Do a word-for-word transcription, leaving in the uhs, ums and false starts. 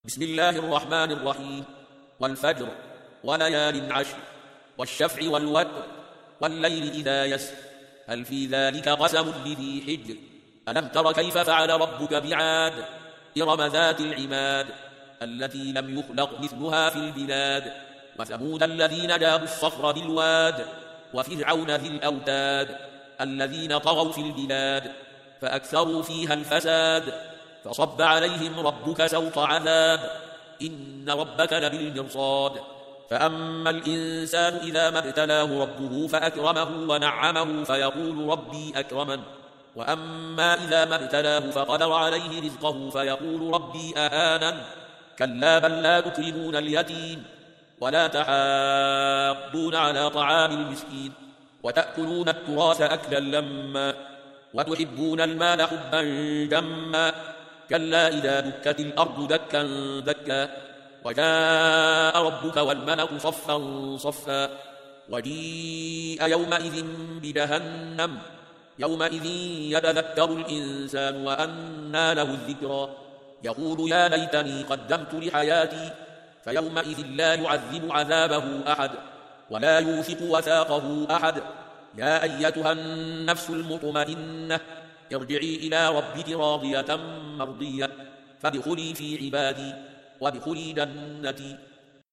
بسم الله الرحمن الرحيم. والفجر وليال عشر والشفع والوتر والليل إذا يسر هل في ذلك قسم لذي حجر ألم تر كيف فعل ربك بعاد إرم ذات العماد التي لم يخلق مثلها في البلاد وثمود الذين جابوا الصخر بالواد وفرعون ذي الأوتاد الذين طغوا في البلاد فأكثروا فيها الفساد فصب عليهم ربك سوط عذاب إن ربك لبالمرصاد فأما الإنسان إذا ما ابتلاه ربه فأكرمه ونعمه فيقول ربي أكرمن وأما إذا ما ابتلاه فقدر عليه رزقه فيقول ربي أهانن كلا بل لا تكرمون اليتيم ولا تحاضون على طعام المسكين وتأكلون التراث أكلا لما وتحبون المال حبا جما كلا إذا دكت الأرض دكا دكا وجاء ربك والملك صفا صفا وجيء يومئذ بجهنم يومئذ يتذكر الإنسان وأنى له الذكرى يقول يا ليتني قدمت لحياتي فيومئذ لا يعذب عذابه أحد ولا يوثق وثاقه أحد يا أيتها النفس المطمئنة ارجعي إلى ربك راضية مرضية فادخلي في عبادي وادخلي جنتي